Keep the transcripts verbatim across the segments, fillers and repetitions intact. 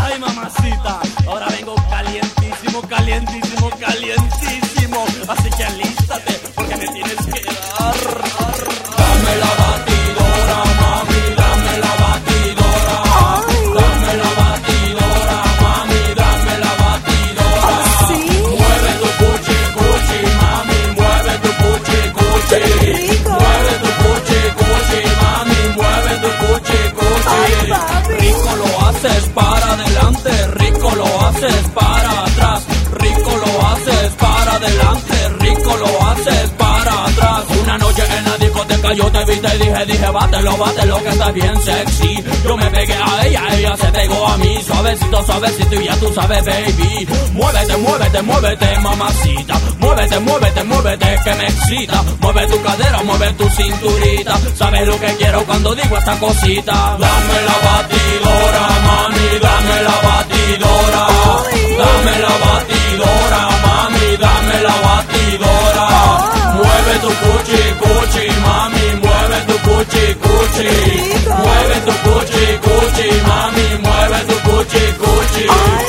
Ay, mamacita, ahora vengo calientísimo, calientísimo, calientísimo. Así que alístate, porque me tienes que dar. Dame la batidora, mami, dame la batidora. Dame la batidora, mami, dame la batidora. Mueve tu cuchi, cuchi, mami, mueve tu cuchi, cuchi. Mueve tu cuchi, cuchi, mami, mueve tu cuchi, cuchi. Rico lo haces para adelante, rico lo haces para atrás, rico lo haces para adelante, rico lo haces para atrás. Una noche en la discoteca yo te vi, te dije, dije, bátelo, bátelo, que está bien sexy. Yo me pegué a ella, ella se pegó a mí, suavecito, suavecito, y ya tú sabes, baby. Muévete, muévete, muévete, mamacita. Muévete, muévete, muévete, que me excita. Mueve tu cadera, mueve tu cinturita. Sabes lo que quiero cuando digo esta cosita. Dame la batidora, mami, dame la batidora. Dame la batidora, mami, dame la batidora. Mueve tu cuchi, cuchi, mami, mueve tu cuchi, cuchi. Mueve tu cuchi, cuchi, mami, mueve tu cuchi, cuchi.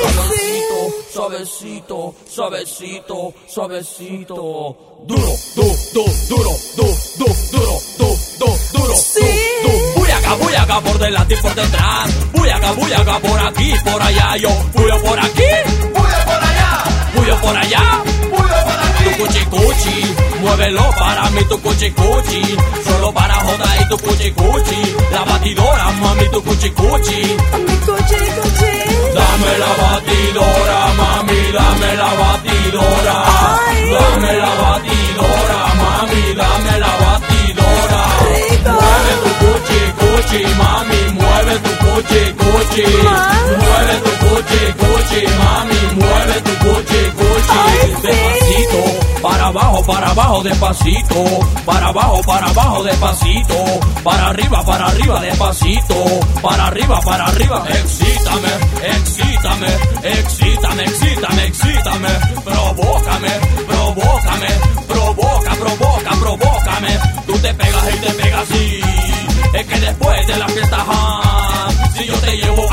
Suavecito, suavecito, suavecito. Duro, du, du, duro, du, du, duro, du, du, duro. Sí. Du, du. Buyaca, buyaca por delante y por detrás. Buyaca, buyaca por aquí, por allá. Yo buyo por aquí, buyo por allá. Buyo por allá, buyo por aquí. Tu cuchi, cuchi, muévelo para mí, tu cuchi, cuchi. Solo para joda y tu cuchi, cuchi. La batidora, mami, tu cuchi, cuchi. Mi cuchi, cuchi. Dame la batidora, mami, dame la batidora. Ay. Dame la batidora, mami, dame la batidora. Rico. Mueve tu cuchi, cuchi, mami, mueve tu cuchi, cuchi. Mami. Mueve tu cuchi, cuchi, mami, mueve tu cuchi, cuchi. Ay, sí. Despacito, para abajo, para abajo, despacito. Para abajo, para abajo, despacito. Para arriba, para arriba, despacito. Para arriba, para arriba, excítame, excítame, excítame, excítame, excítame. Provócame, provócame, provoca, provoca, provócame. Tú te pegas y te pegas así. Es que después de la fiesta, ja, si yo te llevo